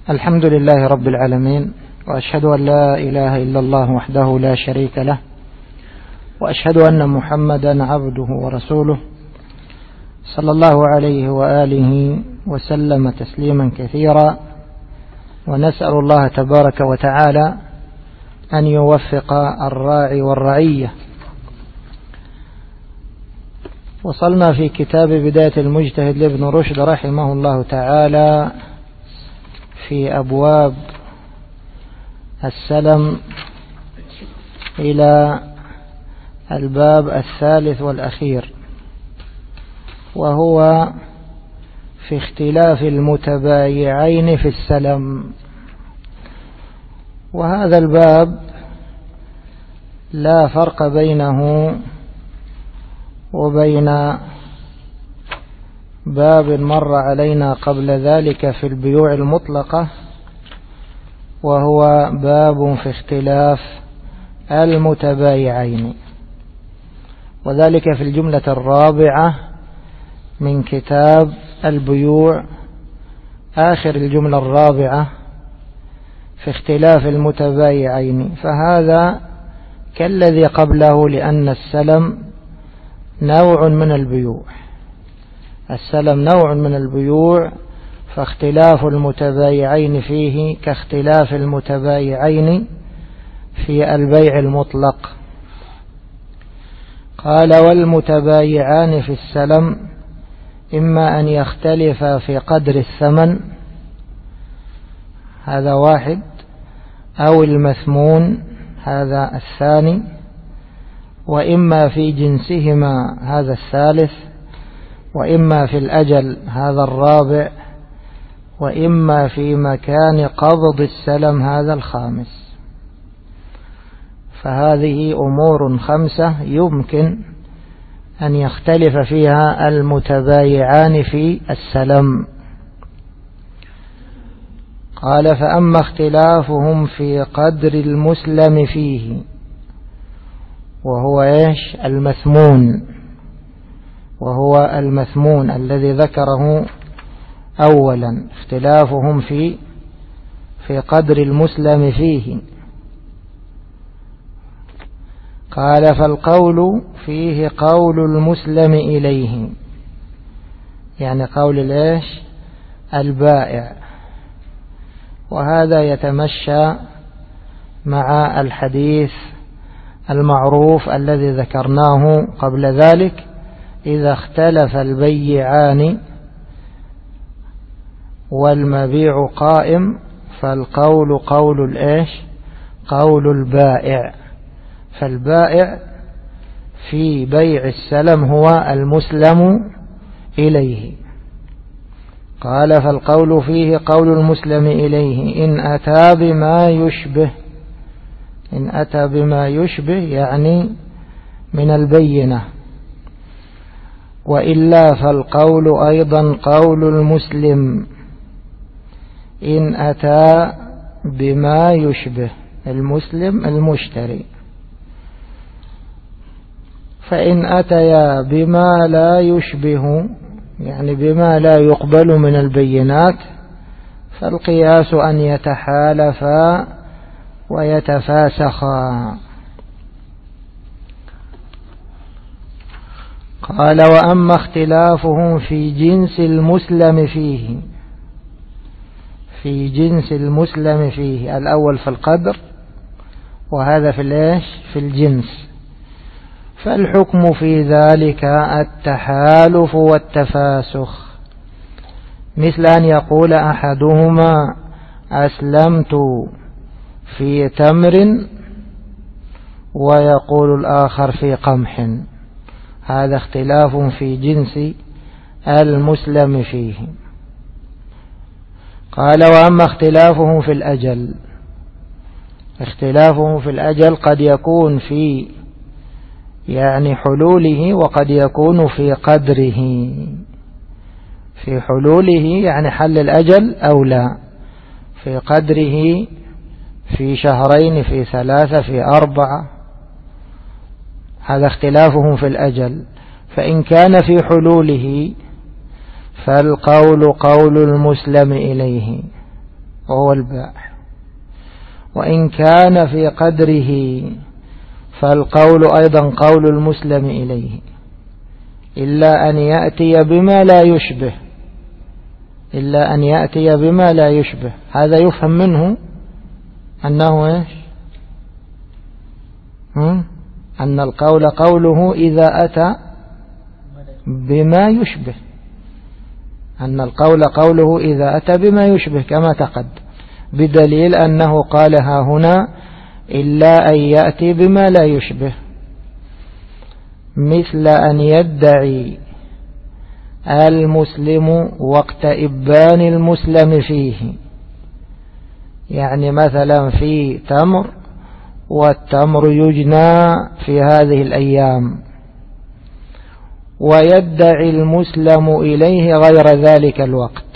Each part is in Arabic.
الحمد لله رب العالمين، وأشهد أن لا إله إلا الله وحده لا شريك له، وأشهد أن محمدا عبده ورسوله صلى الله عليه وآله وسلم تسليما كثيرا. ونسأل الله تبارك وتعالى أن يوفق الراعي والرعية. وصلنا في كتاب بداية المجتهد لابن رشد رحمه الله تعالى في أبواب السلم إلى الباب الثالث والأخير، وهو في اختلاف المتبايعين في السلم. وهذا الباب لا فرق بينه وبين باب مر علينا قبل ذلك في البيوع المطلقة، وهو باب في اختلاف المتبايعين، وذلك في الجملة الرابعة من كتاب البيوع، آخر الجملة الرابعة في اختلاف المتبايعين. فهذا كالذي قبله، لأن السلم نوع من البيوع، السلم نوع من البيوع، فاختلاف المتبايعين فيه كاختلاف المتبايعين في البيع المطلق. قال: والمتبايعان في السلم إما أن يختلفا في قدر الثمن، هذا واحد، أو المثمون، هذا الثاني، وإما في جنسهما، هذا الثالث، وإما في الأجل، هذا الرابع، وإما في مكان قبض السلم، هذا الخامس. فهذه أمور 5 يمكن أن يختلف فيها المتبايعان في السلم. قال: فأما اختلافهم في قدر المسلم فيه، وهو إيش؟ المثمون، وهو المثمون الذي ذكره أولا، اختلافهم في قدر المسلم فيه. قال: فالقول فيه قول المسلم إليه، يعني قول الإيش؟ البائع. وهذا يتمشى مع الحديث المعروف الذي ذكرناه قبل ذلك: إذا اختلف البيعان والمبيع قائم فالقول قول الإيش؟ قول البائع. فالبائع في بيع السلم هو المسلم إليه. قال: فالقول فيه قول المسلم إليه إن أتى بما يشبه، إن أتى بما يشبه يعني من البينة، وإلا فالقول أيضا قول المسلم إن أتى بما يشبه، المسلم المشتري. فإن أتيا بما لا يشبه، يعني بما لا يقبل من البينات، فالقياس أن يتحالفا ويتفاسخا. قال: وأما اختلافهم في جنس المسلم فيه، في جنس المسلم فيه، الأول في القدر، وهذا في الإيش؟ في الجنس. فالحكم في ذلك التحالف والتفاسخ، مثل أن يقول أحدهما أسلمت في تمر، ويقول الآخر في قمح، هذا اختلاف في جنس المسلم فيه. قال: وأما اختلافهم في الأجل، اختلافهم في الأجل قد يكون في يعني حلوله، وقد يكون في قدره. في حلوله يعني حل الأجل أو لا، في قدره في 2 في 3 في 4، هذا اختلافهم في الأجل. فإن كان في حلوله فالقول قول المسلم إليه، وهو البائع. وإن كان في قدره فالقول أيضا قول المسلم إليه، إلا أن يأتي بما لا يشبه، إلا أن يأتي بما لا يشبه. هذا يفهم منه أنه إيش؟ أن القول قوله إذا أتى بما يشبه، أن القول قوله إذا أتى بما يشبه كما تقدم، بدليل أنه قالها هنا إلا أن يأتي بما لا يشبه، مثل أن يدعي المسلم وقت إبان المسلم فيه، يعني مثلا في تمر والتمر يجنى في هذه الأيام، ويدعي المسلم إليه غير ذلك الوقت،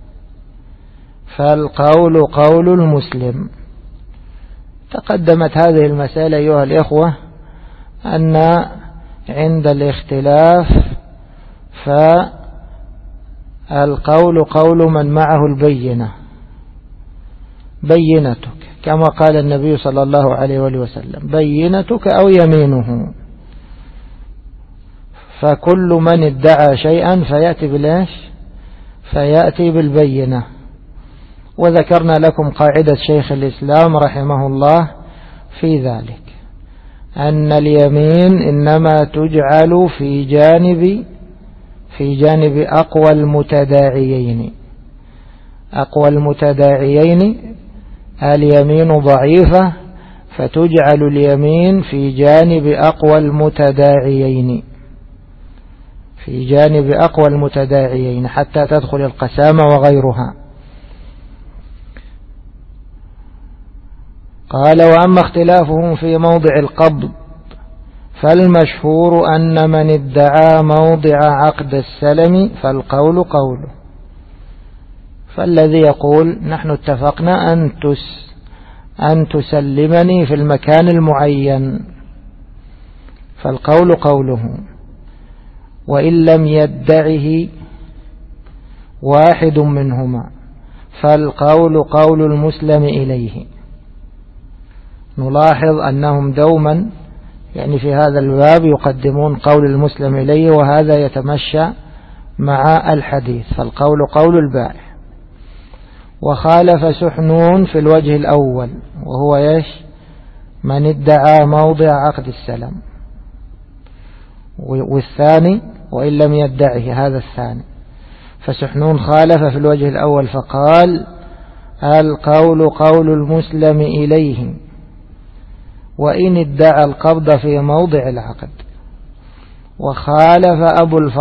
فالقول قول المسلم. تقدمت هذه المسألة أيها الإخوة، أن عند الاختلاف فالقول قول من معه البينة، بينتك كما قال النبي صلى الله عليه وسلم بينتك أو يمينه. فكل من ادعى شيئا فيأتي بالإيش؟ فيأتي بالبينة. وذكرنا لكم قاعدة شيخ الإسلام رحمه الله في ذلك، أن اليمين إنما تجعل في جانب أقوى المتداعيين. أقوى المتداعيين اليمين ضعيفة، فتجعل اليمين في جانب أقوى المتداعيين، في جانب أقوى المتداعيين حتى تدخل القسامة وغيرها. قال: وأما اختلافهم في موضع القبض فالمشهور أن من ادعى موضع عقد السلم فالقول قوله. فالذي يقول نحن اتفقنا أن تسلمني في المكان المعين، فالقول قوله، وإن لم يدعه واحد منهما فالقول قول المسلم إليه. نلاحظ أنهم دوما يعني في هذا الباب يقدمون قول المسلم إليه، وهذا يتمشى مع الحديث، فالقول قول البائع. وخالف سحنون في الوجه الأول، وهو إيش؟ من ادعى موضع عقد السلم. والثاني وإن لم يدعه، هذا الثاني. فسحنون خالف في الوجه الأول فقال: القول قول المسلم إليه وإن ادعى القبض في موضع العقد. وخالف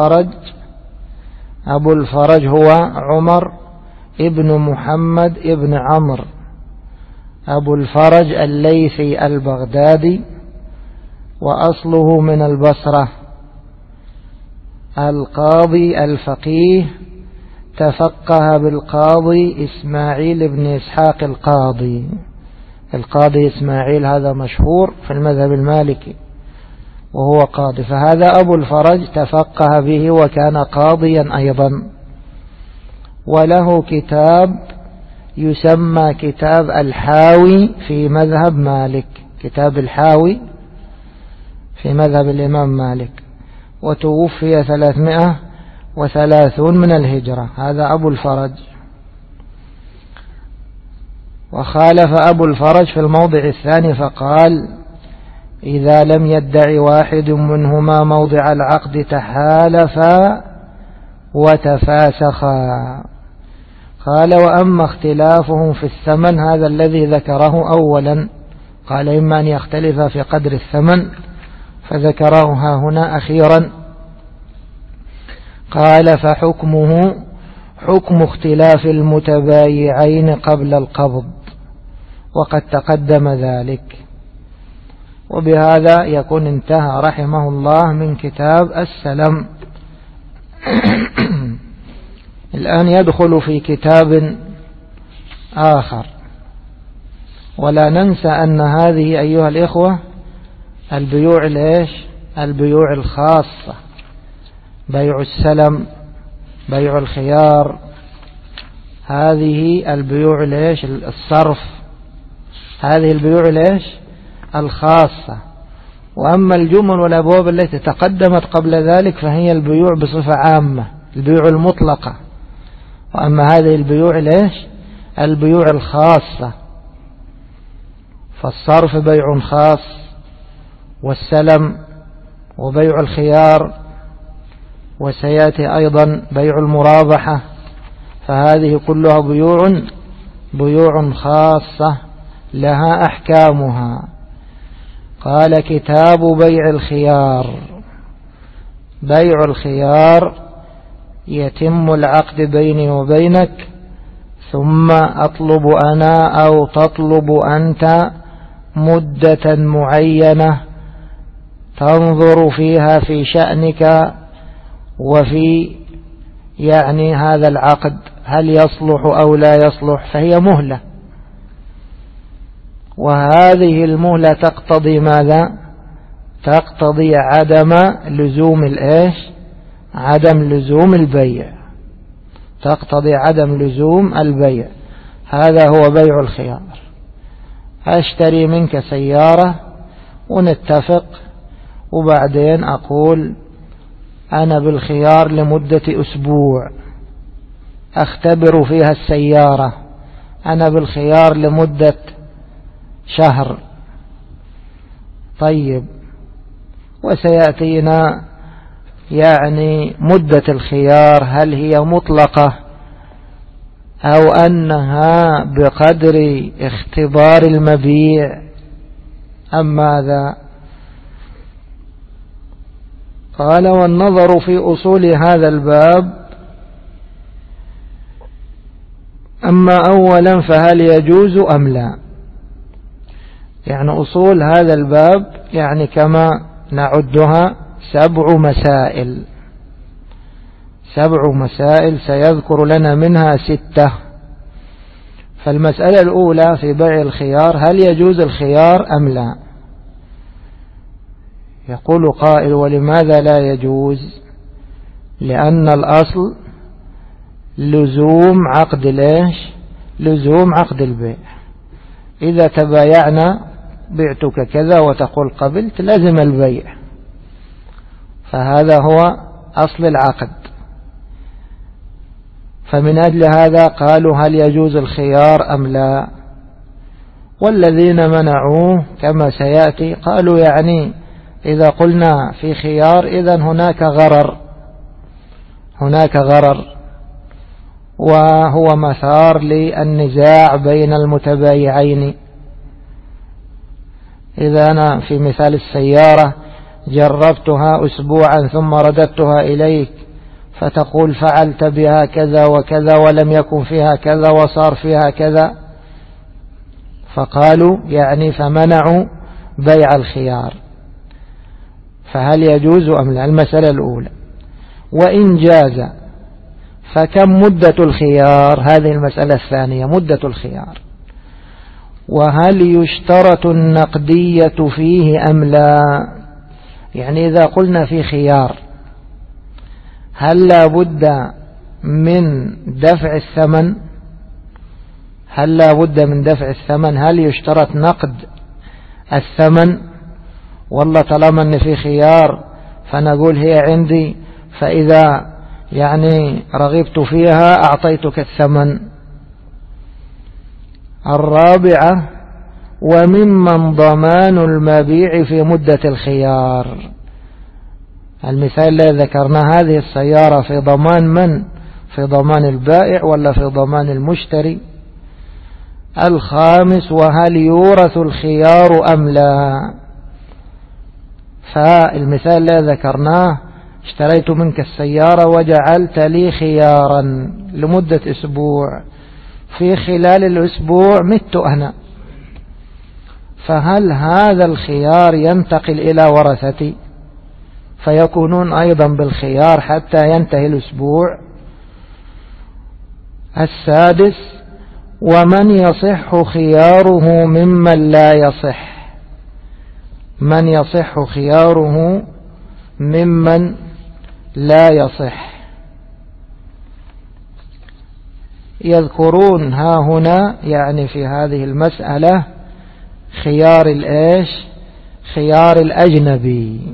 أبو الفرج هو عمر ابن محمد ابن عمرو أبو الفرج الليثي البغدادي، وأصله من البصرة، القاضي الفقيه، تفقه بالقاضي إسماعيل بن إسحاق القاضي إسماعيل هذا مشهور في المذهب المالكي وهو قاضي، فهذا أبو الفرج تفقه به وكان قاضيا أيضا. وله كتاب يسمى كتاب الحاوي في مذهب مالك، كتاب الحاوي في مذهب الإمام مالك، وتوفي 330 من الهجرة. هذا أبو الفرج. وخالف أبو الفرج في الموضع الثاني فقال: إذا لم يدعي واحد منهما موضع العقد تحالفا وتفاسخا. قال: وأما اختلافهم في الثمن، هذا الذي ذكره أولا، قال إما أن يختلف في قدر الثمن، فذكره ها هنا أخيرا. قال: فحكمه حكم اختلاف المتبايعين قبل القبض، وقد تقدم ذلك. وبهذا يكون انتهى رحمه الله من كتاب السلم. الآن يدخل في كتاب آخر، ولا ننسى أن هذه أيها الإخوة البيوع الخاصة، بيع السلم، بيع الخيار، هذه البيوع ليش الصرف، هذه البيوع ليش الخاصة. وأما الجمل والأبواب التي تقدمت قبل ذلك فهي البيوع بصفة عامة، البيوع المطلقة. وأما هذه البيوع ليش البيوع الخاصة، فالصرف بيع خاص، والسلم وبيع الخيار، وسيأتي أيضا بيع المرابحة، فهذه كلها بيوع خاصة لها أحكامها. قال كتاب بيع الخيار. بيع الخيار يتم العقد بيني وبينك، ثم أطلب أنا أو تطلب أنت مدة معينة تنظر فيها في شأنك وفي يعني هذا العقد هل يصلح أو لا يصلح، فهي مهلة. وهذه المهلة تقتضي ماذا؟ تقتضي عدم لزوم عدم لزوم البيع، تقتضي عدم لزوم البيع. هذا هو بيع الخيار. أشتري منك سيارة ونتفق، وبعدين أقول أنا بالخيار لمدة أسبوع أختبر فيها السيارة، أنا بالخيار لمدة شهر. طيب، وسيأتينا يعني مدة الخيار هل هي مطلقة أو أنها بقدر اختبار المبيع أم ماذا؟ قال والنظر في أصول هذا الباب. أما أولا فهل يجوز أم لا؟ يعني أصول هذا الباب يعني كما نعدها 7 مسائل، 7 مسائل سيذكر لنا منها 6. فالمسألة الأولى في بيع الخيار هل يجوز الخيار أم لا؟ يقول قائل ولماذا لا يجوز؟ لأن الأصل لزوم عقد لزوم عقد البيع. إذا تبايعنا بعتك كذا وتقول قبلت لازم البيع، فهذا هو أصل العقد. فمن أجل هذا قالوا هل يجوز الخيار أم لا؟ والذين منعوه كما سيأتي قالوا يعني إذا قلنا في خيار إذن هناك غرر، وهو مثار للنزاع بين المتبايعين. إذا أنا في مثال السيارة جربتها أسبوعا ثم رددتها إليك فتقول فعلت بها كذا وكذا ولم يكن فيها كذا وصار فيها كذا، فقالوا يعني فمنعوا بيع الخيار. فهل يجوز أم لا؟ المسألة الأولى. وإن جاز فكم مدة الخيار؟ هذه المسألة الثانية، مدة الخيار. وهل يشترط النقدية فيه أم لا؟ يعني إذا قلنا في خيار هل لا بد من دفع الثمن؟ هل لا بد من دفع الثمن؟ هل يشترط نقد الثمن؟ والله طالما أن في خيار فنقول هي عندي، فإذا يعني رغبت فيها أعطيتك الثمن. الرابعة وممن ضمان المبيع في مدة الخيار. المثال الذي ذكرنا هذه السيارة في ضمان من؟ في ضمان البائع ولا في ضمان المشتري؟ الخامس وهل يورث الخيار أم لا؟ فالمثال الذي ذكرناه اشتريت منك السيارة وجعلت لي خيارا لمدة أسبوع، في خلال الأسبوع مت أنا، فهل هذا الخيار ينتقل إلى ورثتي فيكونون أيضا بالخيار حتى ينتهي الأسبوع؟ السادس ومن يصح خياره ممن لا يصح. من يصح خياره ممن لا يصح. يذكرون ها هنا يعني في هذه المسألة خيار الإيش؟ خيار الأجنبي.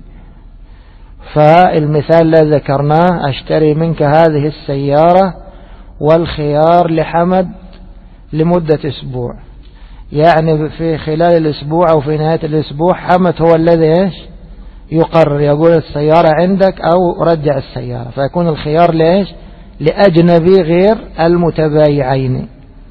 فالمثال الذي ذكرناه أشتري منك هذه السيارة والخيار لحمد لمدة أسبوع، يعني في خلال الأسبوع أو في نهاية الأسبوع حمد هو الذي يقرر، يقول السيارة عندك أو رجع السيارة، فيكون الخيار ليش؟ لأجنبي غير المتبايعين.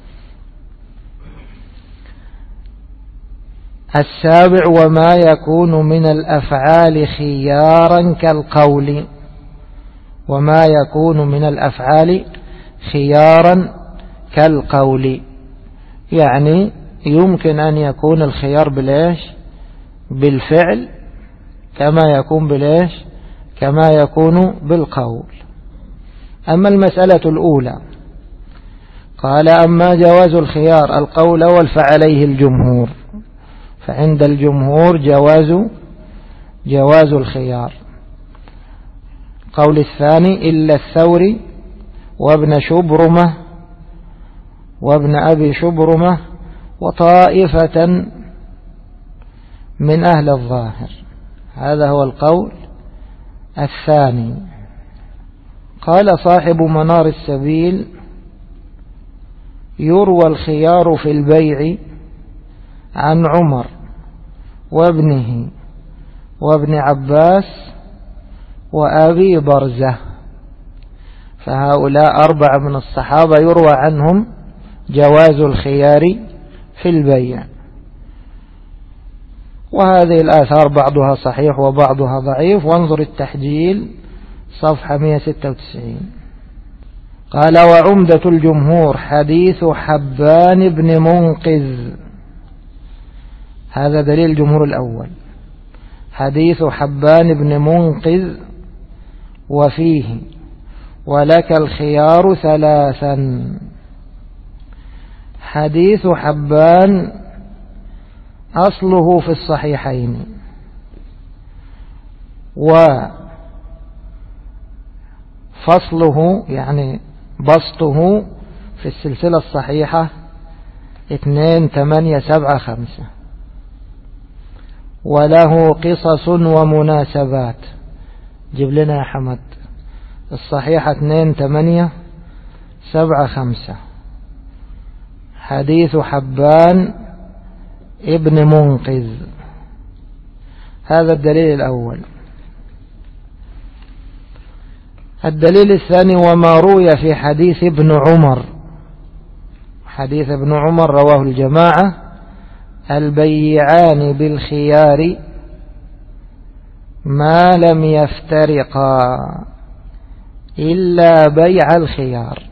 السابع وما يكون من الأفعال خيارا كالقول. وما يكون من الأفعال خيارا كالقول، يعني يمكن أن يكون الخيار بالإيش؟ بالفعل كما يكون بالإيش؟ كما يكون بالقول. أما المسألة الأولى قال أما جواز الخيار القول فعليه الجمهور، فعند الجمهور جواز الخيار. قول الثاني إلا الثوري وابن شبرمة وابن أبي شبرمة وطائفة من أهل الظاهر. هذا هو القول الثاني. قال صاحب منار السبيل يروى الخيار في البيع عن عمر وابنه وابن عباس وأبي برزة، فهؤلاء 4 من الصحابة يروى عنهم جواز الخيار في البيع. وهذه الآثار بعضها صحيح وبعضها ضعيف، وانظر التحجيل صفحة 196. قال وعمدة الجمهور حديث حبان بن منقذ. هذا دليل الجمهور الأول، حديث حبان بن منقذ وفيه ولك الخيار 3. حديث حبان أصله في الصحيحين، وفصله يعني بسطه في السلسلة الصحيحة 2875، وله قصص ومناسبات. جيب لنا يا حمد الصحيحة 2875 حديث حبان ابن منقذ. هذا الدليل الأول. الدليل الثاني وما روي في حديث ابن عمر. حديث ابن عمر رواه الجماعة البيعان بالخيار ما لم يفترقا إلا بيع الخيار.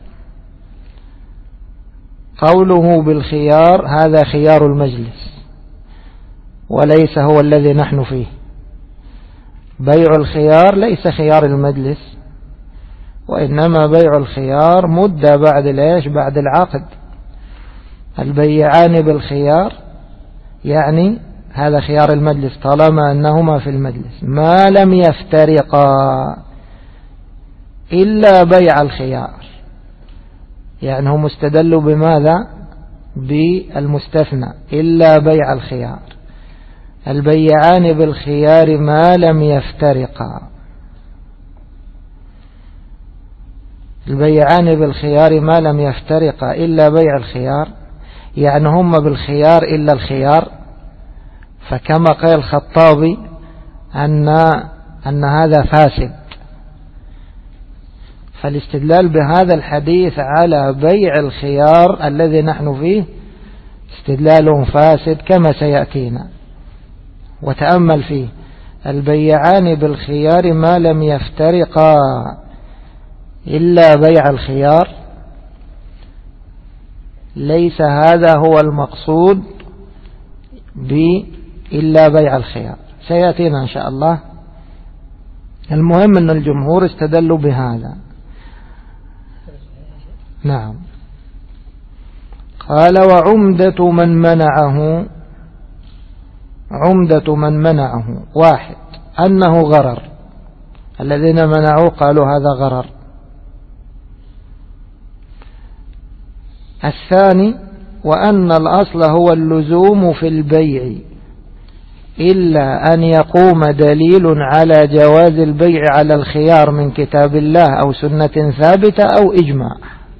قوله بالخيار هذا خيار المجلس وليس هو الذي نحن فيه. بيع الخيار ليس خيار المجلس، وإنما بيع الخيار مدة بعد الإيش؟ بعد العقد. البيعان بالخيار يعني هذا خيار المجلس طالما أنهما في المجلس، ما لم يفترقا إلا بيع الخيار، يعني هم استدلوا بماذا؟ بالمستثنى إلا بيع الخيار. البيعان بالخيار ما لم يفترقا. البيعان بالخيار ما لم يفترقا إلا بيع الخيار، يعني هم بالخيار إلا الخيار. فكما قال الخطابي أن هذا فاسد، فالاستدلال بهذا الحديث على بيع الخيار الذي نحن فيه استدلال فاسد كما سيأتينا. وتأمل فيه البيعان بالخيار ما لم يفترقا إلا بيع الخيار، ليس هذا هو المقصود إلا بيع الخيار، سيأتينا إن شاء الله. المهم أن الجمهور استدلوا بهذا. نعم. قال وعمدة من منعه. عمدة من منعه 1 أنه غرر. الذين منعوا قالوا هذا غرر. الثاني وأن الأصل هو اللزوم في البيع إلا أن يقوم دليل على جواز البيع على الخيار من كتاب الله أو سنة ثابتة أو إجماع.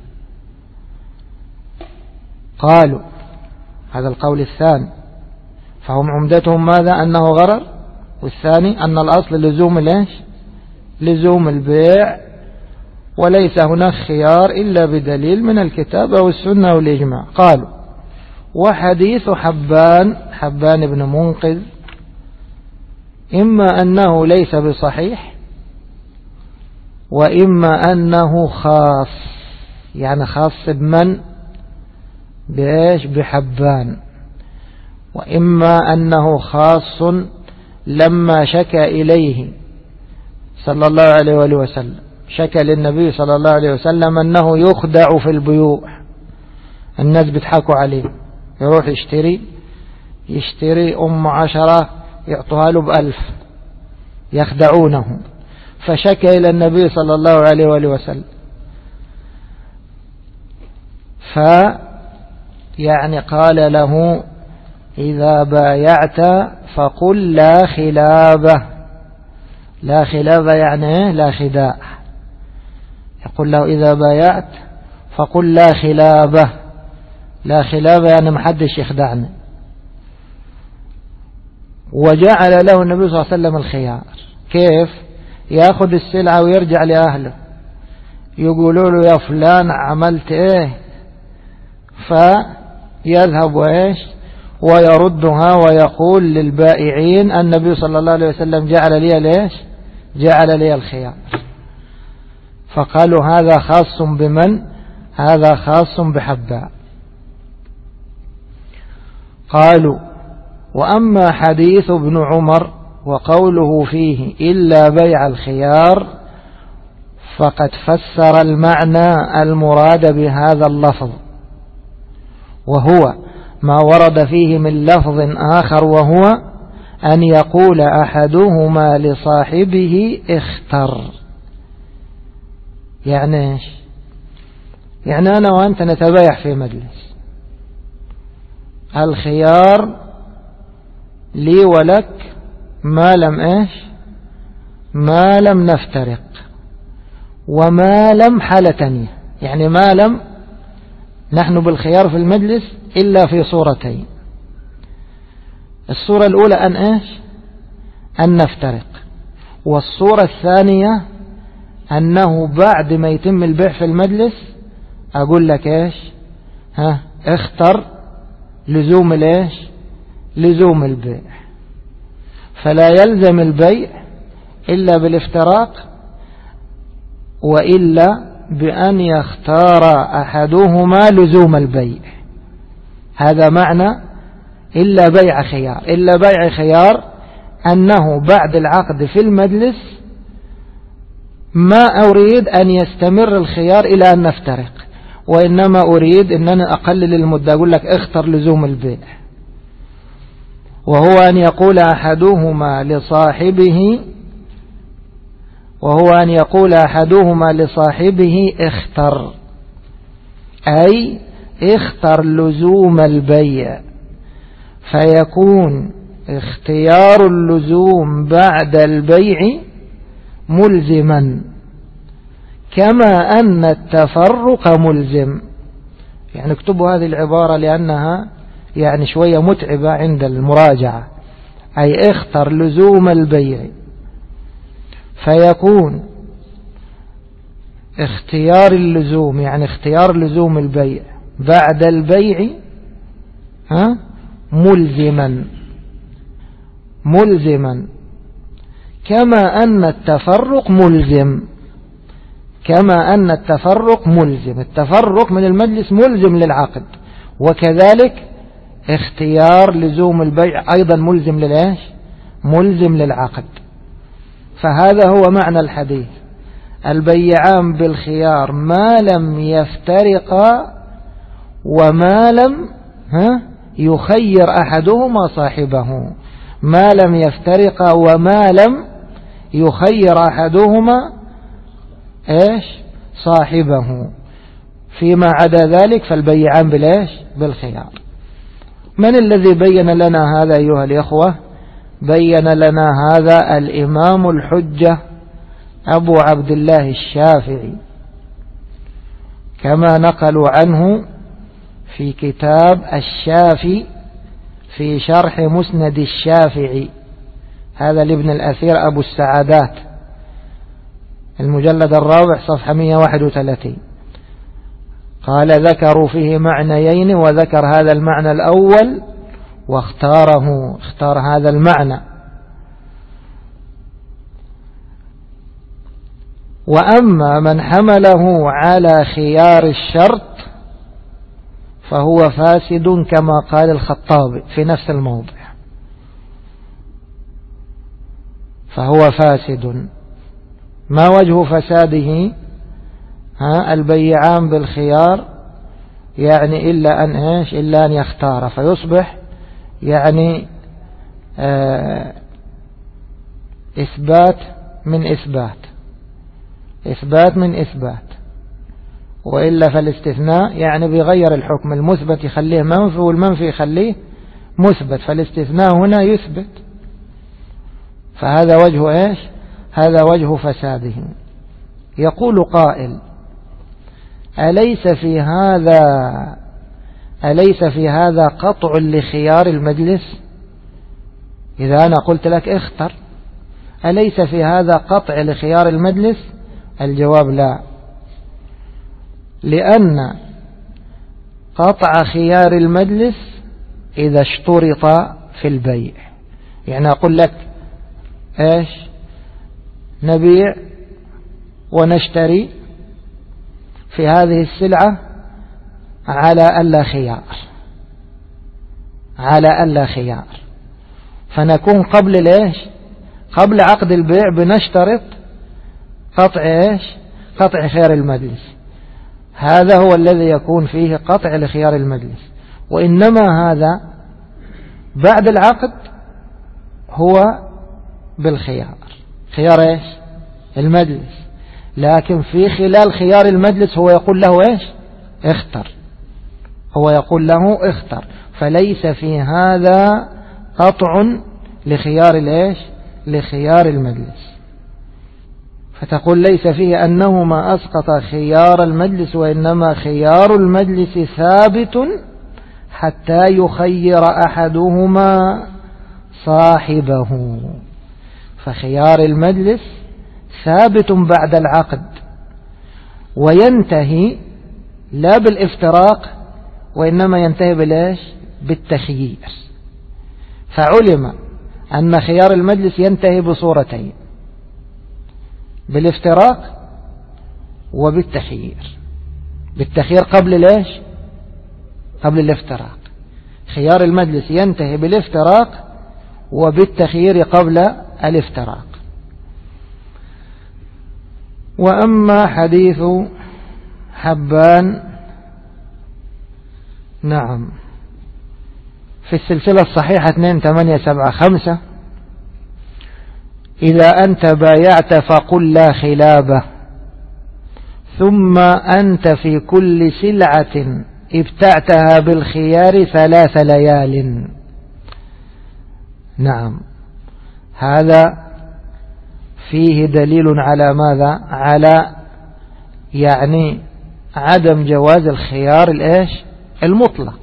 قالوا هذا القول الثاني، فهم عمدتهم ماذا؟ أنه غرر، والثاني أن الأصل لزوم ليش؟ لزوم البيع، وليس هناك خيار إلا بدليل من الكتاب أو السنة والإجماع. قالوا وحديث حبان بن منقذ إما أنه ليس بصحيح وإما أنه خاص، يعني خاص بمن؟ بإيش؟ بحبان. وإما أنه خاص لما شكى إليه صلى الله عليه وآله وسلم، شكى للنبي صلى الله عليه وسلم أنه يخدع في البيوع، الناس بيضحكوا عليه، يروح يشتري 10 يعطوها له ب1000 يخدعونه، فشكى إلى النبي صلى الله عليه وآله وسلم، يعني قال له إذا بايعت فقل لا خلابة. لا خلابة يعني لا خداع. يقول له إذا بايعت فقل لا خلابة. لا خلابة يعني محدش يخدعني. وجعل له النبي صلى الله عليه وسلم الخيار، كيف؟ ياخذ السلعة ويرجع لأهله، يقولوا له يا فلان عملت ايه، فيذهب وإيش ويردها ويقول للبائعين النبي صلى الله عليه وسلم جعل لي ليش؟ جعل لي الخيار. فقالوا هذا خاص بمن؟ هذا خاص بحبان. قالوا وأما حديث ابن عمر وقوله فيه إلا بيع الخيار فقد فسر المعنى المراد بهذا اللفظ، وهو ما ورد فيه من لفظ آخر، وهو أن يقول أحدهما لصاحبه اختر. يعني ايش؟ يعني أنا وأنت نتبايع في مجلس، الخيار لي ولك ما لم ايش؟ ما لم نفترق، وما لم حالة تانية، يعني ما لم نحن بالخيار في المجلس إلا في صورتين. الصورة الأولى أن ايش؟ أن نفترق. والصورة الثانية أنه بعد ما يتم البيع في المجلس أقول لك ايش؟ اختر لزوم الايش؟ لزوم البيع. فلا يلزم البيع إلا بالافتراق، وإلا بأن يختار أحدهما لزوم البيع. هذا معنى إلا بيع خيار. إلا بيع خيار أنه بعد العقد في المجلس ما أريد أن يستمر الخيار إلى أن نفترق، وإنما أريد أن أنا أقلل المدة، أقول لك اختر لزوم البيع. وهو أن يقول أحدهما لصاحبه اختر، أي اختر لزوم البيع، فيكون اختيار اللزوم بعد البيع ملزما، كما أن التفرق ملزم. يعني اكتبوا هذه العبارة لأنها يعني شوية متعبة عند المراجعة. أي اختر لزوم البيع، فيكون اختيار اللزوم يعني اختيار لزوم البيع بعد البيع ملزما كما أن التفرق ملزم. التفرق من المجلس ملزم للعقد، وكذلك اختيار لزوم البيع أيضا ملزم للإيش؟ ملزم للعقد. فهذا هو معنى الحديث: البيعان بالخيار ما لم يفترقا وما لم يخير أحدهما صاحبه. ما لم يفترقا وما لم يخير أحدهما ايش؟ صاحبه. فيما عدا ذلك فالبيعان بالإيش؟ بالخيار. من الذي بين لنا هذا أيها الإخوة؟ بين لنا هذا الإمام الحجة أبو عبد الله الشافعي، كما نقلوا عنه في كتاب الشافي في شرح مسند الشافعي، هذا لابن الأثير أبو السعادات، المجلد الرابع صفحة 131. قال ذكروا فيه معنيين، وذكر هذا المعنى الأول اختار هذا المعنى. وأما من حمله على خيار الشرط فهو فاسد كما قال الخطابي في نفس الموضع، فهو فاسد. ما وجه فساده؟ البيعان بالخيار يعني إلا أن يختار، فيصبح يعني إثبات من إثبات، وإلا فالاستثناء يعني بيغير الحكم، المثبت يخليه منفي والمنفي يخليه مثبت، فالاستثناء هنا يثبت. فهذا وجه هذا وجه فساده. يقول قائل: أليس في هذا قطع لخيار المجلس؟ إذا أنا قلت لك اختر، أليس في هذا قطع لخيار المجلس؟ الجواب لا، لأن قطع خيار المجلس إذا اشترط في البيع. يعني أقول لك نبيع ونشتري في هذه السلعة على ألا خيار، فنكون قبل عقد البيع بنشترط قطع خيار المجلس. هذا هو الذي يكون فيه قطع لخيار المجلس. وإنما هذا بعد العقد هو بالخيار، خيار المجلس، لكن في خلال خيار المجلس هو يقول له اختر، فليس في هذا قطع لخيار المجلس. فتقول ليس فيه أنهما أسقط خيار المجلس، وإنما خيار المجلس ثابت حتى يخير أحدهما صاحبه. فخيار المجلس ثابت بعد العقد، وينتهي لا بالافتراق، وإنما ينتهي بالتخيير. فعلم أن خيار المجلس ينتهي بصورتين: بالافتراق وبالتخيير. بالتخيير قبل الافتراق. خيار المجلس ينتهي بالافتراق وبالتخيير قبل الافتراق. وأما حديث حبان نعم في السلسلة الصحيحة 2875: إذا أنت بايعت فقل لا خلابة، ثم أنت في كل سلعة ابتعتها بالخيار 3 ليال. نعم، هذا فيه دليل على ماذا؟ على يعني عدم جواز الخيار المطلق،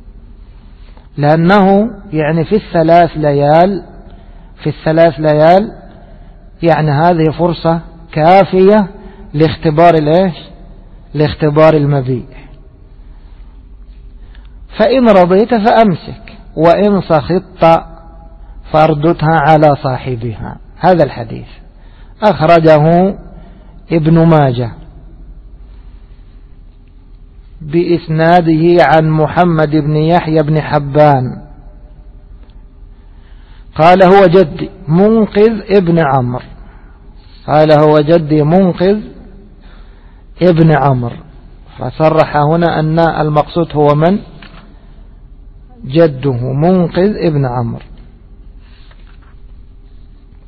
لأنه يعني في الثلاث ليال يعني هذه فرصة كافية لاختبار المبيع. فإن رضيت فأمسك، وإن سخطت فاردتها على صاحبها. هذا الحديث أخرجه ابن ماجه بإسناده عن محمد بن يحيى بن حبان قال: هو جدي منقذ ابن عمرو. قال: هو جدي منقذ ابن عمرو، فصرح هنا أن المقصود هو من؟ جده منقذ ابن عمرو.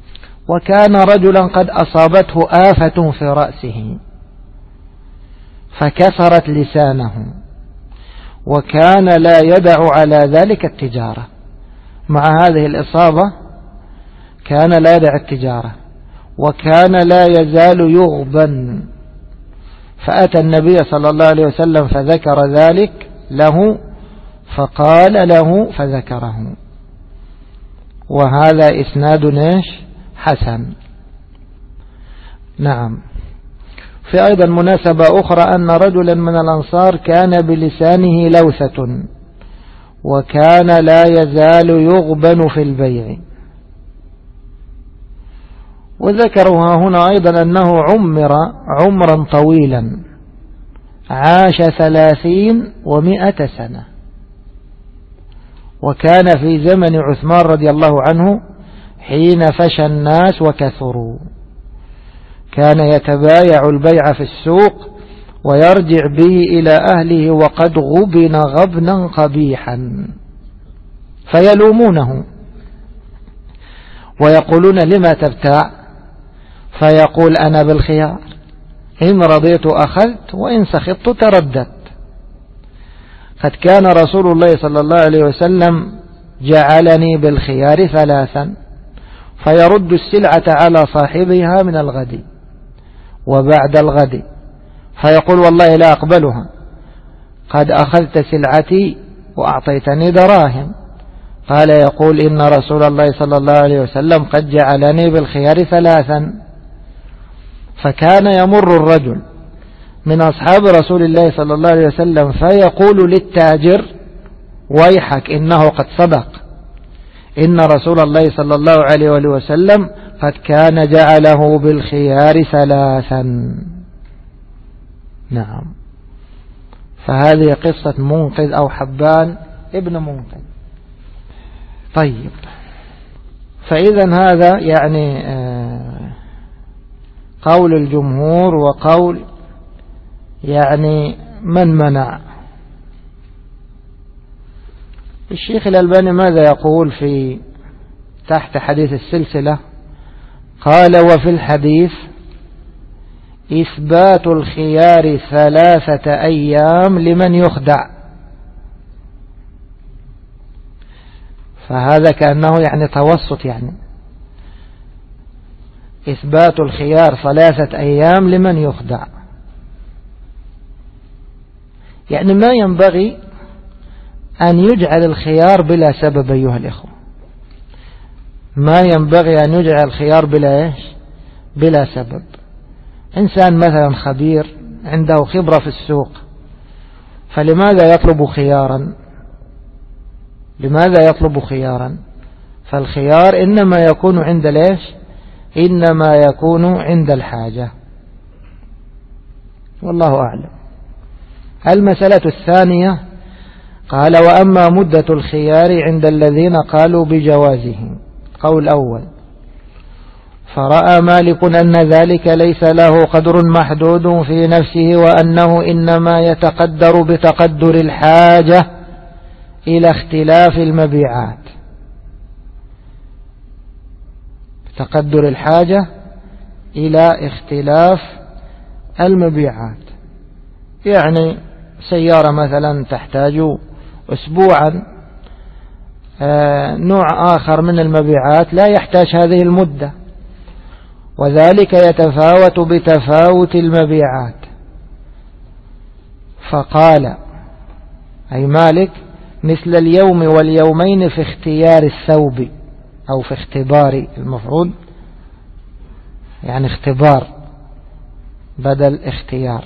وكان رجلا قد أصابته آفة في رأسه، فكسرت لسانه، وكان لا يدع على ذلك التجارة. مع هذه الإصابة كان لا يدع التجارة، وكان لا يزال يغبن. فأتى النبي صلى الله عليه وسلم فذكر ذلك له، فقال له فذكره. وهذا إسناد حسن. نعم. في أيضا مناسبة أخرى أن رجلا من الأنصار كان بلسانه لوثة، وكان لا يزال يغبن في البيع. وذكرها هنا أيضا أنه عمر عمرا طويلا، عاش 30 سنة، وكان في زمن عثمان رضي الله عنه حين فشى الناس وكثروا، كان يتبايع البيع في السوق ويرجع به إلى أهله وقد غبن غبنا قبيحا، فيلومونه ويقولون لما تبتاع؟ فيقول أنا بالخيار، إن رضيت أخذت وإن سخطت ترددت. قد كان رسول الله صلى الله عليه وسلم جعلني بالخيار 3، فيرد السلعة على صاحبها من الغد وبعد الغد، فيقول والله لا أقبلها، قد أخذت سلعتي وأعطيتني دراهم. قال يقول إن رسول الله صلى الله عليه وسلم قد جعلني بالخيار 3. فكان يمر الرجل من أصحاب رسول الله صلى الله عليه وسلم فيقول للتاجر ويحك إنه قد صدق، إن رسول الله صلى الله عليه وسلم قد كان جعله بالخيار 3. نعم. فهذه قصة منقذ أو حبان ابن منقذ. طيب، فإذا هذا يعني قول الجمهور وقول يعني من منع. الشيخ الألباني ماذا يقول في تحت حديث السلسلة؟ قال وفي الحديث إثبات الخيار 3 أيام لمن يخدع. فهذا كأنه يعني توسط، يعني إثبات الخيار 3 أيام لمن يخدع. يعني ما ينبغي أن يجعل الخيار بلا سبب أيها الإخوة، ما ينبغي أن يجعل الخيار بلا سبب. إنسان مثلا خبير عنده خبرة في السوق، فلماذا يطلب خيارا؟ لماذا يطلب خيارا؟ فالخيار إنما يكون عند إنما يكون عند الحاجة. والله أعلم. المسألة الثانية قال وأما مدة الخيار عند الذين قالوا بجوازه. قول أول: فرأى مالك أن ذلك ليس له قدر محدود في نفسه، وأنه إنما يتقدر بتقدر الحاجة إلى اختلاف المبيعات. تقدر الحاجة إلى اختلاف المبيعات، يعني سيارة مثلا تحتاج أسبوعا، نوع آخر من المبيعات لا يحتاج هذه المدة، وذلك يتفاوت بتفاوت المبيعات. فقال أي مالك: مثل اليوم واليومين في اختيار الثوب، أو في اختبار، المفروض يعني اختبار بدل اختيار،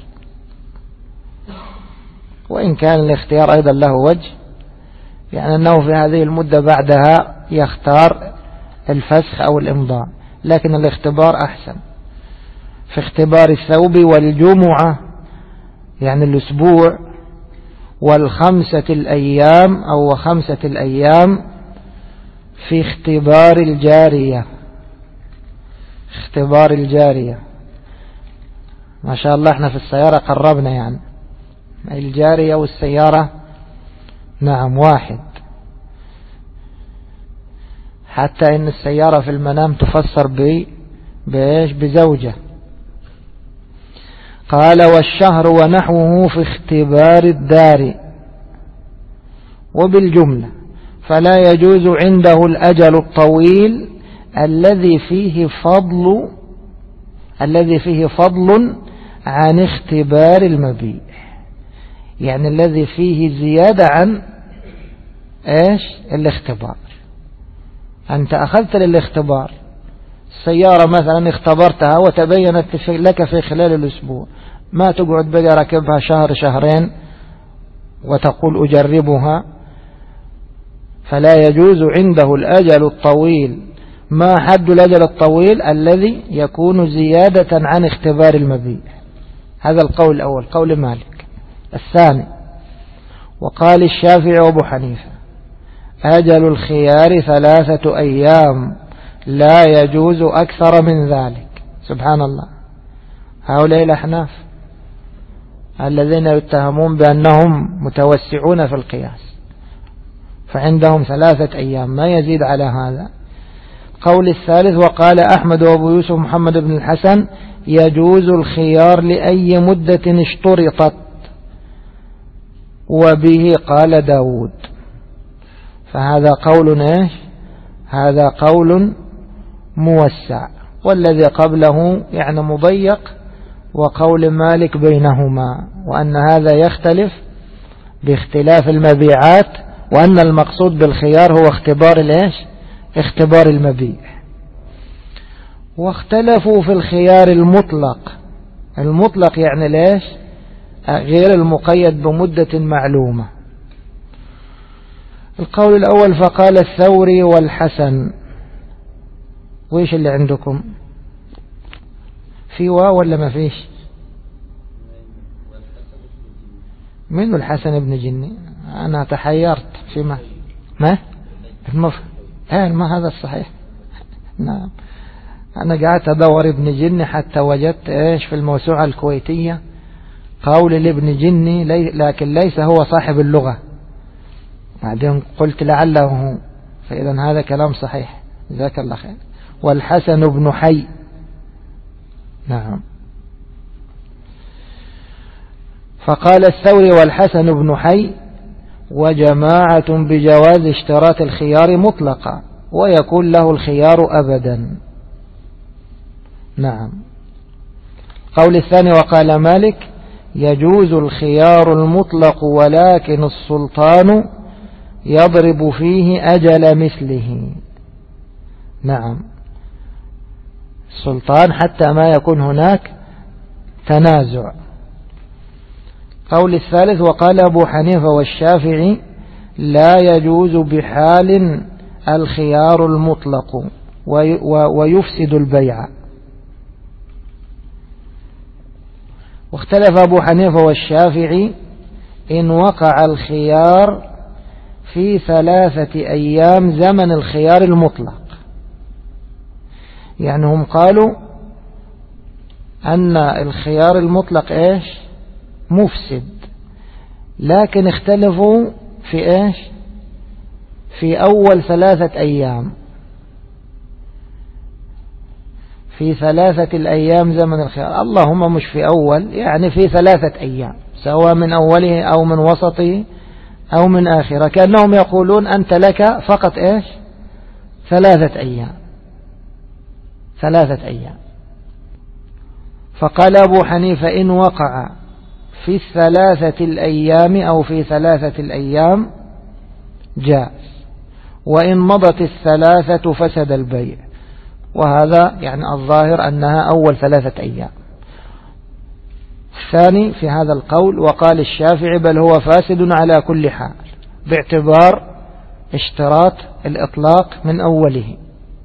وإن كان الاختيار أيضا له وجه، يعني أنه في هذه المدة بعدها يختار الفسخ أو الإمضاء، لكن الاختبار أحسن. في اختبار الثوب والجمعة يعني الأسبوع، والخمسة الأيام أو 5 الأيام في اختبار الجارية. اختبار الجارية ما شاء الله احنا في السيارة قربنا، يعني الجارية والسيارة نعم واحد، حتى ان السيارة في المنام تفسر بزوجة. قال والشهر ونحوه في اختبار الدار وبالجملة، فلا يجوز عنده الأجل الطويل الذي فيه فضل عن اختبار المبيع، يعني الذي فيه زيادة عن ايش الاختبار. أنت أخذت للاختبار السيارة مثلا، اختبرتها وتبينت لك في خلال الأسبوع، ما تقعد بقى ركبها شهر شهرين وتقول أجربها. فلا يجوز عنده الأجل الطويل. ما حد الأجل الطويل؟ الذي يكون زيادة عن اختبار المبيع. هذا القول الأول، قول مالك. الثاني وقال الشافعي وابو حنيفة أجل الخيار 3 أيام لا يجوز أكثر من ذلك. سبحان الله، هؤلاء الأحناف الذين يتهمون بأنهم متوسعون في القياس، فعندهم 3 أيام ما يزيد على هذا. قول الثالث وقال أحمد وابو يوسف محمد بن الحسن يجوز الخيار لأي مدة اشترطت، وبه قال داود. فهذا قول ايش؟ هذا قول موسع، والذي قبله يعني مضيق، وقول مالك بينهما، وأن هذا يختلف باختلاف المبيعات، وأن المقصود بالخيار هو اختبار الايش؟ اختبار المبيع. واختلفوا في الخيار المطلق يعني ليش؟ غير المقيد بمدة معلومة. القول الأول فقال الثوري والحسن. وإيش اللي عندكم؟ في واو ولا ما فيش؟ من الحسن بن جني؟ أنا تحيرت فيما ما هذا الصحيح. نعم، أنا قاعدت أدور ابن جني حتى وجدت إيش في الموسوعة الكويتية قول لابن جني لكن ليس هو صاحب اللغة. بعدين قلت لعله هو، فإذا هذا كلام صحيح، جزاك الله خير. والحسن بن حي. نعم. فقال الثوري والحسن بن حي وجماعة بجواز اشتراط الخيار مطلقا ويكون له الخيار أبدا. نعم. قول الثاني وقال مالك يجوز الخيار المطلق ولكن السلطان يضرب فيه أجل مثله. نعم، السلطان حتى ما يكون هناك تنازع. قول الثالث وقال أبو حنيفة والشافعي لا يجوز بحال الخيار المطلق ويفسد البيع. واختلف أبو حنيفة والشافعي إن وقع الخيار في 3 أيام زمن الخيار المطلق. يعني هم قالوا أن الخيار المطلق إيش؟ مفسد، لكن اختلفوا في إيش؟ في أول 3 أيام، في 3 الأيام زمن الخيار. اللهم مش في أول، يعني في 3 أيام، سواء من أوله أو من وسطه أو من آخره، كأنهم يقولون أنت لك فقط إيش؟ 3 أيام، 3 أيام. فقال أبو حنيفة إن وقع في 3 الأيام أو في 3 الأيام جاء، وإن مضت 3 فسد البيع. وهذا يعني الظاهر أنها أول 3 أيام. الثاني في هذا القول وقال الشافعي بل هو فاسد على كل حال باعتبار اشتراط الإطلاق من أوله.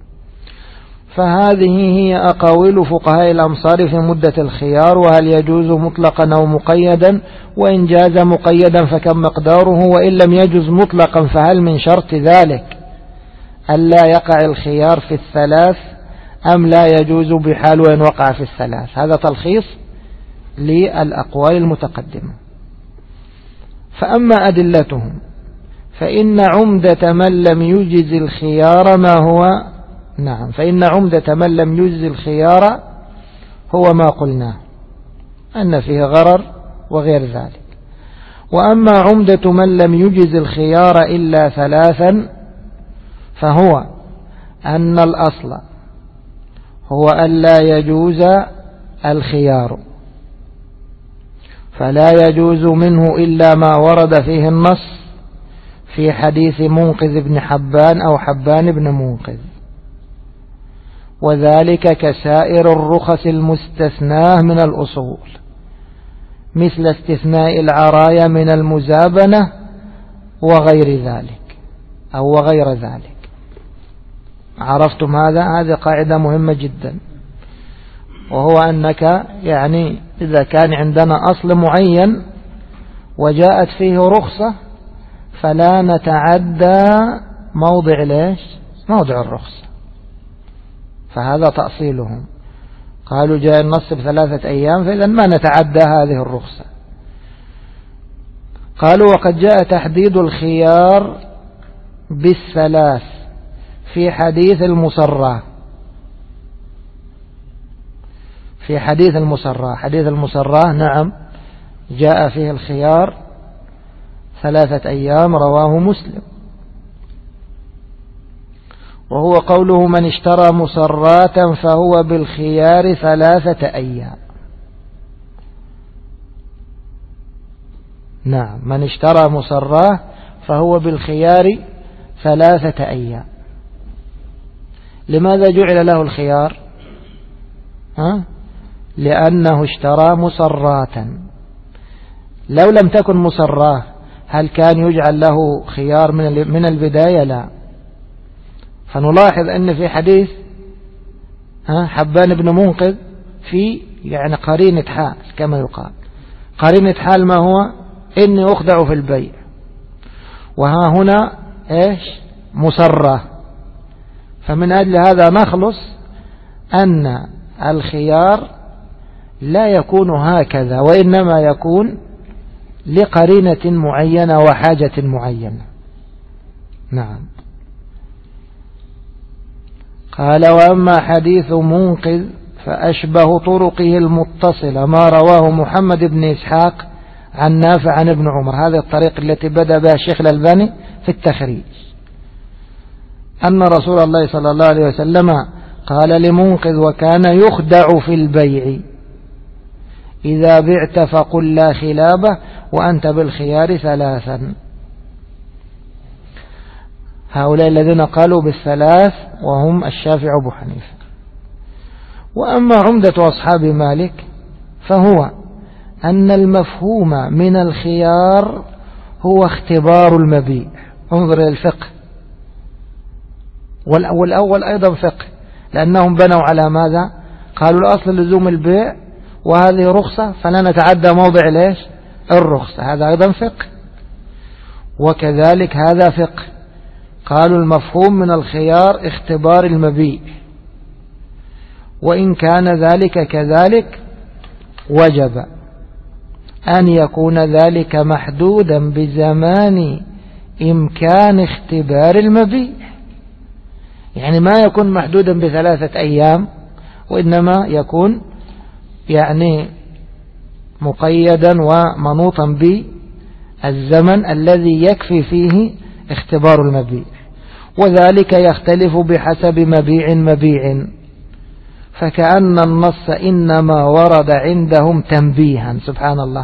فهذه هي أقاويل فقهاء الأمصار في مدة الخيار، وهل يجوز مطلقا أو مقيدا، وإن جاز مقيدا فكم مقداره، وإن لم يجوز مطلقا فهل من شرط ذلك ألا يقع الخيار في 3 أم لا يجوز بحال وإن وقع في 3. هذا تلخيص للأقوال المتقدمة. فأما أدلتهم فإن عمدة من لم يجز الخيار ما هو فإن عمدة من لم يجز الخيار هو ما قلناه، أن فيه غرر وغير ذلك. وأما عمدة من لم يجز الخيار إلا ثلاثا فهو أن الأصل هو أن لا يجوز الخيار، فلا يجوز منه إلا ما ورد فيه النص في حديث منقذ بن حبان أو حبان بن منقذ، وذلك كسائر الرخص المستثناه من الأصول، مثل استثناء العرايا من المزابنة وغير ذلك أو وغير ذلك. عرفتم هذا؟ هذه قاعدة مهمة جدا، وهو أنك يعني إذا كان عندنا أصل معين وجاءت فيه رخصة فلا نتعدى موضع ليش؟ موضع الرخصة. فهذا تأصيلهم، قالوا جاء النص ب3 أيام فإذا ما نتعدى هذه الرخصة. قالوا وقد جاء تحديد الخيار بالثلاث في حديث المصرة. في حديث المصرة، حديث المصرة نعم جاء فيه الخيار 3 أيام، رواه مسلم، وهو قوله من اشترى مصرات فهو بالخيار 3 أيام. نعم، من اشترى مصرات فهو بالخيار 3 أيام. لماذا جعل له الخيار؟ لأنه اشترى مصراتا. لو لم تكن مصراه هل كان يجعل له خيار من البداية؟ لا. فنلاحظ أن في حديث حبان بن منقذ في يعني قرينة حال كما يقال. قرينة حال ما هو؟ إني أخدع في البيع، وها هنا إيش؟ مصرة. فمن أجل هذا نخلص أن الخيار لا يكون هكذا، وإنما يكون لقرينة معينة وحاجة معينة. نعم. قال وأما حديث منقذ فأشبه طرقه المتصلة ما رواه محمد بن إسحاق عن نافع عن ابن عمر. هذه الطريق التي بدأ بها الشيخ الألباني في التخريج، أن رسول الله صلى الله عليه وسلم قال لمنقذ وكان يخدع في البيع إذا بعت فقل لا خلابة وأنت بالخيار 3. هؤلاء الذين قالوا بالثلاث وهم الشافعي وأبو حنيفة. وأما عمدة أصحاب مالك فهو أن المفهوم من الخيار هو اختبار المبيع. انظر إلى الفقه، والأول أيضا فقه، لأنهم بنوا على ماذا؟ قالوا الأصل لزوم البيع وهذه رخصة فلا نتعدى موضع ليش؟ الرخصة. هذا أيضا فقه. وكذلك هذا فقه، قالوا المفهوم من الخيار اختبار المبيع، وإن كان ذلك كذلك وجب أن يكون ذلك محدودا بزمان إمكان اختبار المبيع. يعني ما يكون محدودا ب3 أيام، وإنما يكون يعني مقيدا ومنوطا بالزمن الذي يكفي فيه اختبار المبيع، وذلك يختلف بحسب مبيع. فكأن النص إنما ورد عندهم تنبيها. سبحان الله،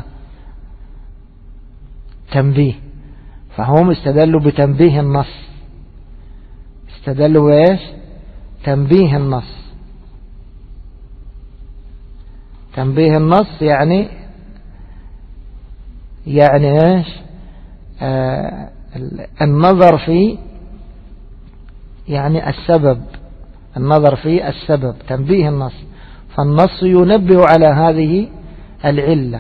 تنبيه. فهم استدلوا بتنبيه النص، استدلوا بإيش؟ تنبيه النص. تنبيه النص يعني إيش؟ النظر في يعني السبب، النظر في السبب، تنبيه النص. فالنص ينبه على هذه العلة،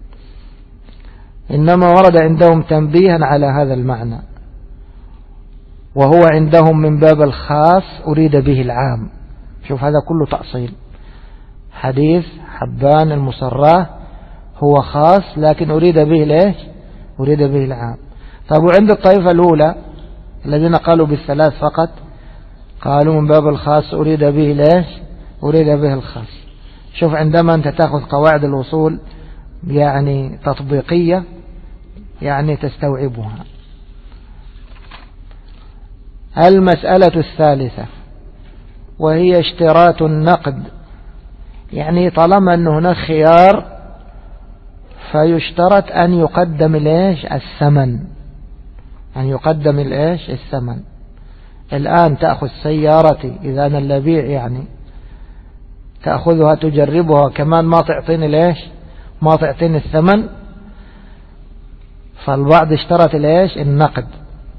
إنما ورد عندهم تنبيها على هذا المعنى، وهو عندهم من باب الخاص أريد به العام. شوف هذا كله تأصيل. حديث حبان المصراه هو خاص لكن أريد به ليش؟ أريد به العام. طيب وعند الطائفة الأولى الذين قالوا بالثلاث فقط قالوا من باب الخاص أريد به ليش؟ أريد به الخاص. شوف عندما أنت تأخذ قواعد الوصول يعني تطبيقية يعني تستوعبها. المسألة الثالثة وهي اشتراط النقد، يعني طالما أن هناك خيار فيشترط أن يقدم الثمن، أن يقدم الثمن. الآن تأخذ سيارتي إذا أنا اللي أبيع يعني تأخذها تجربها كمان ما تعطيني ما تعطيني الثمن. فالبعض اشترط النقد.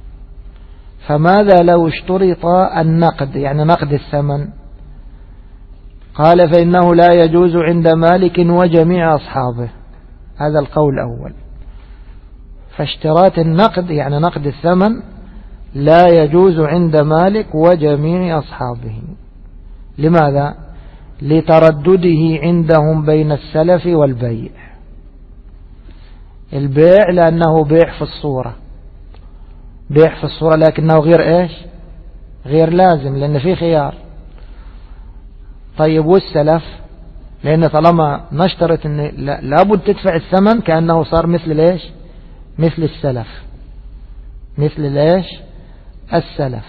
فماذا لو اشترط النقد يعني نقد الثمن؟ قال فإنه لا يجوز عند مالك وجميع أصحابه. هذا القول الأول. فاشتراط النقد يعني نقد الثمن لا يجوز عند مالك وجميع أصحابه. لماذا؟ لتردده عندهم بين السلف والبيع. البيع لأنه بيع في الصورة، بيع في الصورة لكنه غير غير لازم لأن فيه خيار. طيب والسلف؟ لأن طالما نشترط أن لابد تدفع الثمن كأنه صار مثل مثل السلف، مثل السلف.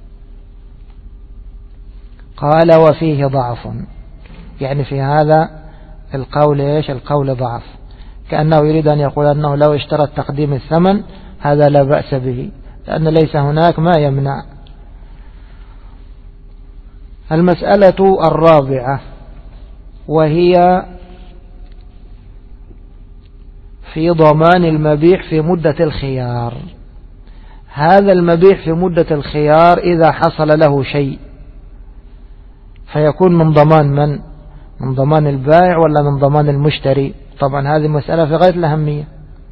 قال وفيه ضعف، يعني في هذا القول القول ضعف، كأنه يريد أن يقول أنه لو اشترط تقديم الثمن هذا لا بأس به لأن ليس هناك ما يمنع. المسألة الرابعة وهي في ضمان المبيع في مدة الخيار. هذا المبيع في مدة الخيار إذا حصل له شيء فيكون من ضمان من ضمان البائع ولا من ضمان المشتري؟ طبعا هذه مسألة في غاية الأهمية.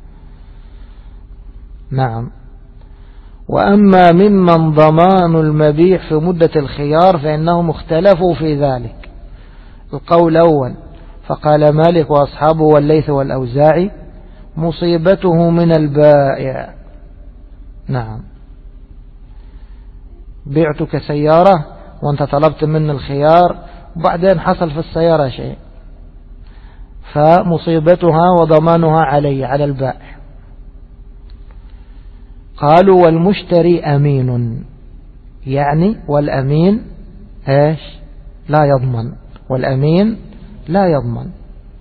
نعم. وأما ممن ضمان المبيع في مدة الخيار فإنهم اختلفوا في ذلك. القول الأول فقال مالك وأصحابه والليث والأوزاعي مصيبته من البائع. نعم، بعتك سيارة وانت طلبت من الخيار وبعدين حصل في السيارة شيء فمصيبتها وضمانها على البائع. قالوا والمشتري أمين، يعني والأمين لا يضمن، والأمين لا يضمن.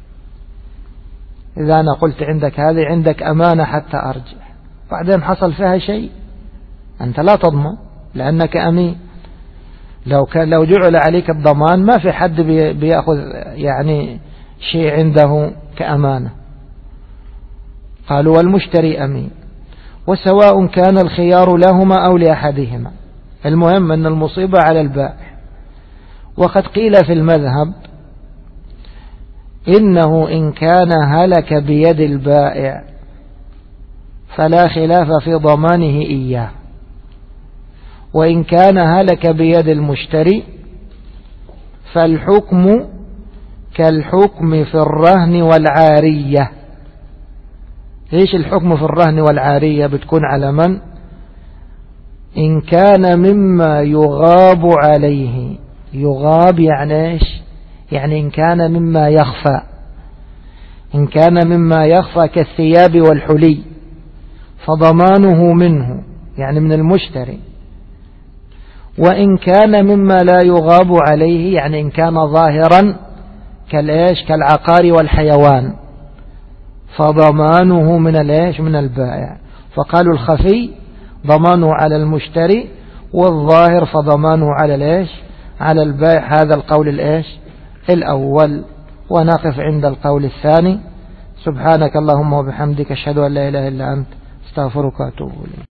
إذا أنا قلت عندك هذه عندك أمانة حتى أرجع بعدين حصل فيها شيء أنت لا تضمن لأنك أمين. لو جعل عليك الضمان ما في حد بيأخذ يعني شيء عنده كأمانة. قالوا والمشتري أمين وسواء كان الخيار لهما أو لأحدهما، المهم أن المصيبة على البائع. وقد قيل في المذهب إنه إن كان هلك بيد البائع فلا خلاف في ضمانه إياه، وإن كان هلك بيد المشتري فالحكم كالحكم في الرهن والعارية. إيش الحكم في الرهن والعارية؟ بتكون على من؟ إن كان مما يغاب عليه. يغاب يعني إيش؟ يعني إن كان مما يخفى، إن كان مما يخفى كالثياب والحلي فضمانه منه يعني من المشتري. وإن كان مما لا يغاب عليه يعني إن كان ظاهرا كالعقار والحيوان فضمانه من البائع. فقالوا الخفي ضمانه على المشتري والظاهر فضمانه على البائع. هذا القول الأول. ونقف عند القول الثاني. سبحانك اللهم وبحمدك أشهد أن لا إله إلا أنت استغفرك وأتوب إليك.